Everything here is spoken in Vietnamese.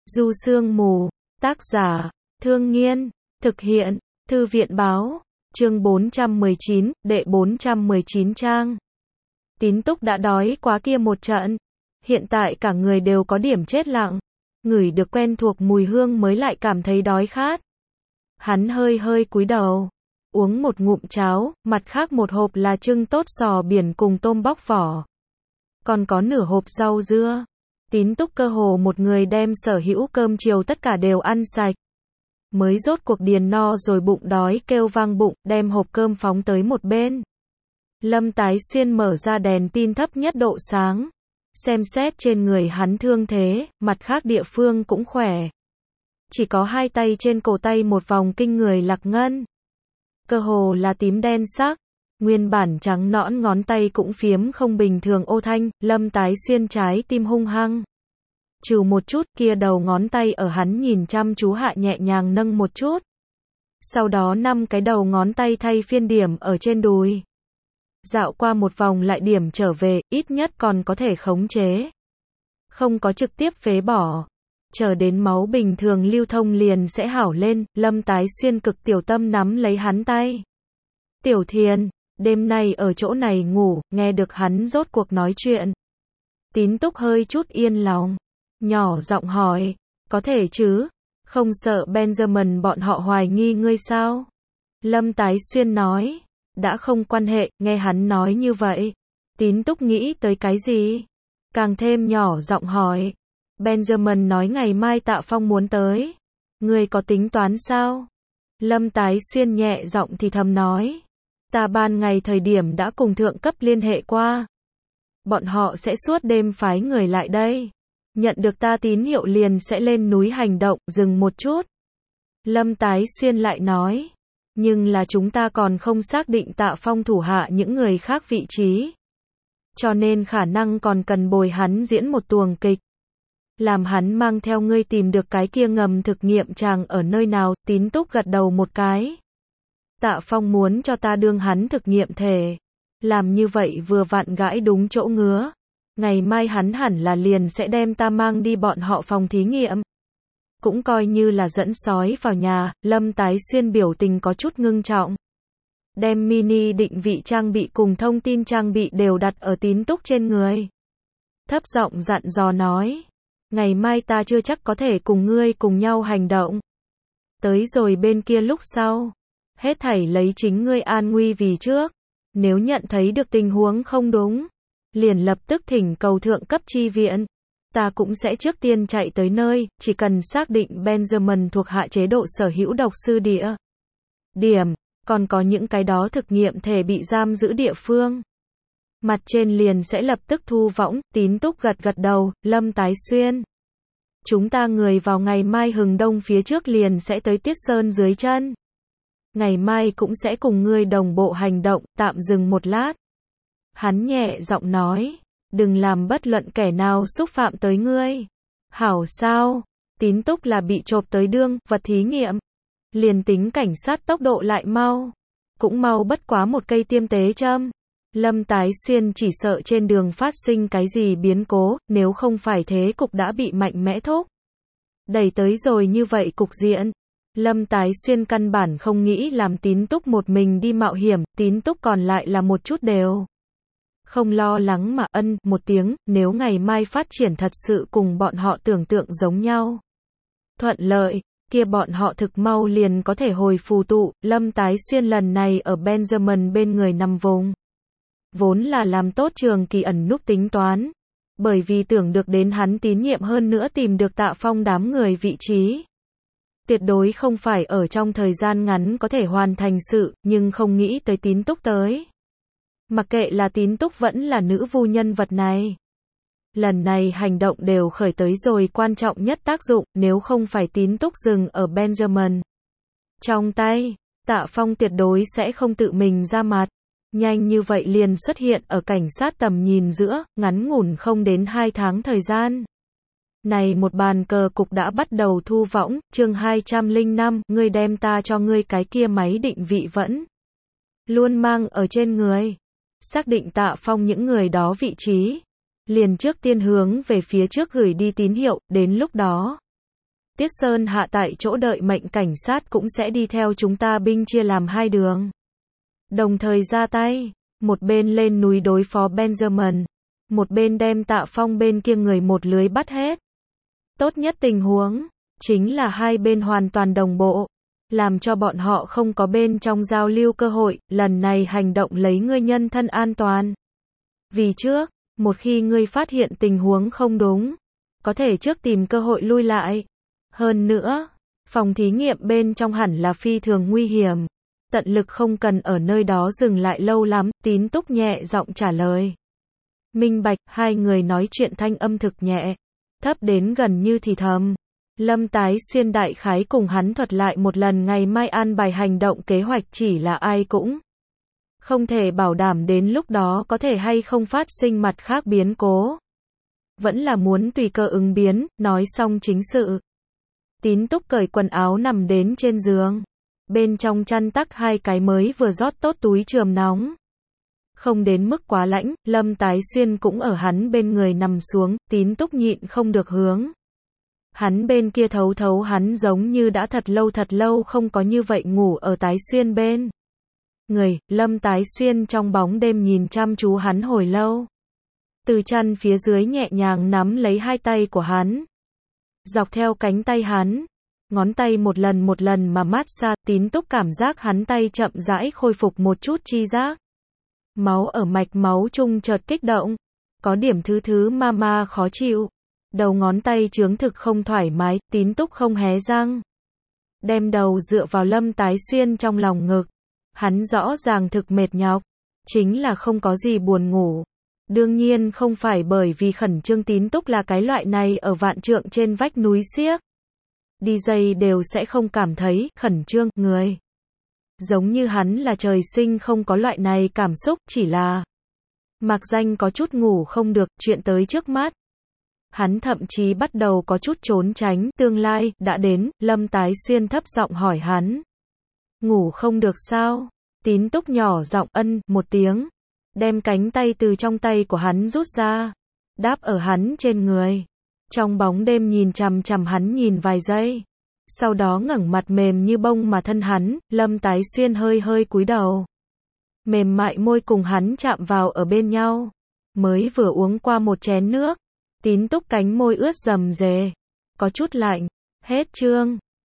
Du Sương Mù, tác giả, Thương Nghiên, thực hiện, Thư viện báo, chương 419, đệ 419 trang. Tín Túc đã đói quá kia một trận, hiện tại cả người đều có điểm chết lặng, ngửi được quen thuộc mùi hương mới lại cảm thấy đói khát. Hắn hơi hơi cúi đầu, uống một ngụm cháo, mặt khác một hộp là trưng tốt sò biển cùng tôm bóc vỏ. Còn có nửa hộp rau dưa. Tín Túc cơ hồ một người đem sở hữu cơm chiều tất cả đều ăn sạch. Mới rốt cuộc điền no rồi bụng đói kêu vang bụng, đem hộp cơm phóng tới một bên. Lâm Tái Xuyên mở ra đèn pin thấp nhất độ sáng. Xem xét trên người hắn thương thế, mặt khác địa phương cũng khỏe. Chỉ có hai tay trên cổ tay một vòng kinh người lạc ngân. Cơ hồ là tím đen sắc. Nguyên bản trắng nõn ngón tay cũng phiếm không bình thường ô thanh, Lâm Tái Xuyên trái tim hung hăng. Trừ một chút, kia đầu ngón tay ở hắn nhìn chăm chú hạ nhẹ nhàng nâng một chút. Sau đó 5 cái đầu ngón tay thay phiên điểm ở trên đùi. Dạo qua một vòng lại điểm trở về, ít nhất còn có thể khống chế. Không có trực tiếp phế bỏ. Chờ đến máu bình thường lưu thông liền sẽ hảo lên, Lâm Tái Xuyên cực tiểu tâm nắm lấy hắn tay. Tiểu Thiền, đêm nay ở chỗ này ngủ, nghe được hắn rốt cuộc nói chuyện. Tín Túc hơi chút yên lòng, nhỏ giọng hỏi, có thể chứ, không sợ Benjamin bọn họ hoài nghi ngươi sao? Lâm Tái Xuyên nói, đã không quan hệ, nghe hắn nói như vậy. Tín Túc nghĩ tới cái gì? Càng thêm nhỏ giọng hỏi, Benjamin nói ngày mai Tạ Phong muốn tới. Ngươi có tính toán sao? Lâm Tái Xuyên nhẹ giọng thì thầm nói, ta ban ngày thời điểm đã cùng thượng cấp liên hệ qua. Bọn họ sẽ suốt đêm phái người lại đây. Nhận được ta tín hiệu liền sẽ lên núi hành động, dừng một chút. Lâm Tái Xuyên lại nói, nhưng là chúng ta còn không xác định Tạ Phong thủ hạ những người khác vị trí. Cho nên khả năng còn cần bồi hắn diễn một tuồng kịch. Làm hắn mang theo ngươi tìm được cái kia ngầm thực nghiệm chàng ở nơi nào. Tín Túc gật đầu một cái. Tạ Phong muốn cho ta đương hắn thực nghiệm thể. Làm như vậy vừa vặn gãi đúng chỗ ngứa. Ngày mai hắn hẳn là liền sẽ đem ta mang đi bọn họ phòng thí nghiệm. Cũng coi như là dẫn sói vào nhà. Lâm Tái Xuyên biểu tình có chút ngưng trọng. Đem mini định vị trang bị cùng thông tin trang bị đều đặt ở Tín Túc trên người. Thấp giọng dặn dò nói, ngày mai ta chưa chắc có thể cùng ngươi cùng nhau hành động. Tới rồi bên kia lúc sau, hết thảy lấy chính ngươi an nguy vì trước. Nếu nhận thấy được tình huống không đúng, liền lập tức thỉnh cầu thượng cấp chi viện. Ta cũng sẽ trước tiên chạy tới nơi, chỉ cần xác định Benjamin thuộc hạ chế độ sở hữu độc sư địa điểm, còn có những cái đó thực nghiệm thể bị giam giữ địa phương. Mặt trên liền sẽ lập tức thu võng. Tín Túc gật gật đầu, Lâm Tái Xuyên. Chúng ta người vào ngày mai hừng đông phía trước liền sẽ tới Tuyết Sơn dưới chân. Ngày mai cũng sẽ cùng ngươi đồng bộ hành động, tạm dừng một lát. Hắn nhẹ giọng nói, đừng làm bất luận kẻ nào xúc phạm tới ngươi. Hảo sao? Tín Túc là bị chộp tới đương, vật thí nghiệm. Liền tính cảnh sát tốc độ lại mau. Cũng mau bất quá một cây tiêm tế châm. Lâm Tái Xuyên chỉ sợ trên đường phát sinh cái gì biến cố, nếu không phải thế cục đã bị mạnh mẽ thúc đẩy tới rồi như vậy cục diện. Lâm Tái Xuyên căn bản không nghĩ làm Tín Túc một mình đi mạo hiểm, Tín Túc còn lại là một chút đều không lo lắng mà ân một tiếng, nếu ngày mai phát triển thật sự cùng bọn họ tưởng tượng giống nhau. Thuận lợi, kia bọn họ thực mau liền có thể hồi phù tụ. Lâm Tái Xuyên lần này ở Benjamin bên người nằm vùng. Vốn là làm tốt trường kỳ ẩn núp tính toán. Bởi vì tưởng được đến hắn tín nhiệm hơn nữa tìm được Tạ Phong đám người vị trí. Tuyệt đối không phải ở trong thời gian ngắn có thể hoàn thành sự, nhưng không nghĩ tới Tín Túc tới. Mặc kệ là Tín Túc vẫn là nữ vu nhân vật này. Lần này hành động đều khởi tới rồi quan trọng nhất tác dụng, nếu không phải Tín Túc dừng ở Benjamin trong tay, Tạ Phong tuyệt đối sẽ không tự mình ra mặt. Nhanh như vậy liền xuất hiện ở cảnh sát tầm nhìn giữa, ngắn ngủn không đến 2 tháng thời gian. Này một bàn cờ cục đã bắt đầu thu võng. Chương 205, ngươi đem ta cho ngươi cái kia máy định vị vẫn luôn mang ở trên người. Xác định Tạ Phong những người đó vị trí, liền trước tiên hướng về phía trước gửi đi tín hiệu, đến lúc đó Tiết Sơn Hạ tại chỗ đợi mệnh, cảnh sát cũng sẽ đi theo chúng ta, binh chia làm hai đường. Đồng thời ra tay, một bên lên núi đối phó Benjamin, một bên đem Tạ Phong bên kia người một lưới bắt hết. Tốt nhất tình huống, chính là hai bên hoàn toàn đồng bộ, làm cho bọn họ không có bên trong giao lưu cơ hội, lần này hành động lấy ngươi nhân thân an toàn. Vì trước, một khi ngươi phát hiện tình huống không đúng, có thể trước tìm cơ hội lui lại. Hơn nữa, phòng thí nghiệm bên trong hẳn là phi thường nguy hiểm, tận lực không cần ở nơi đó dừng lại lâu lắm, Tín Túc nhẹ giọng trả lời. Minh bạch, hai người nói chuyện thanh âm thực nhẹ, thấp đến gần như thì thầm. Lâm Tái Xuyên đại khái cùng hắn thuật lại một lần ngày mai an bài hành động kế hoạch, chỉ là ai cũng không thể bảo đảm đến lúc đó có thể hay không phát sinh mặt khác biến cố. Vẫn là muốn tùy cơ ứng biến, nói xong chính sự. Tín Túc cởi quần áo nằm đến trên giường. Bên trong chăn tắc hai cái mới vừa rót tốt túi chườm nóng. Không đến mức quá lạnh, Lâm Tái Xuyên cũng ở hắn bên người nằm xuống, Tín Túc nhịn không được hướng hắn bên kia thấu thấu, hắn giống như đã thật lâu không có như vậy ngủ ở Tái Xuyên bên người. Lâm Tái Xuyên trong bóng đêm nhìn chăm chú hắn hồi lâu. Từ chăn phía dưới nhẹ nhàng nắm lấy hai tay của hắn. Dọc theo cánh tay hắn, ngón tay một lần mà mát xa, Tín Túc cảm giác hắn tay chậm rãi khôi phục một chút chi giác. Máu ở mạch máu chung chợt kích động, có điểm thứ ma khó chịu. Đầu ngón tay chướng thực không thoải mái, Tín Túc không hé răng. Đem đầu dựa vào Lâm Tái Xuyên trong lòng ngực. Hắn rõ ràng thực mệt nhọc, chính là không có gì buồn ngủ. Đương nhiên không phải bởi vì khẩn trương, Tín Túc là cái loại này ở vạn trượng trên vách núi xiếc. DJ đều sẽ không cảm thấy khẩn trương, người. Giống như hắn là trời sinh không có loại này cảm xúc, chỉ là mạc danh có chút ngủ không được, chuyện tới trước mắt. Hắn thậm chí bắt đầu có chút trốn tránh, tương lai đã đến, Lâm Tái Xuyên thấp giọng hỏi hắn. Ngủ không được sao? Tín Túc nhỏ giọng ân một tiếng, đem cánh tay từ trong tay của hắn rút ra, đáp ở hắn trên người. Trong bóng đêm nhìn chằm chằm hắn nhìn vài giây, sau đó ngẩng mặt mềm như bông mà thân hắn. Lâm Tái Xuyên hơi cúi đầu, mềm mại môi cùng hắn chạm vào ở bên nhau. Mới vừa uống qua một chén nước, Tín Túc cánh môi ướt rầm rề, có chút lạnh. Hết chương.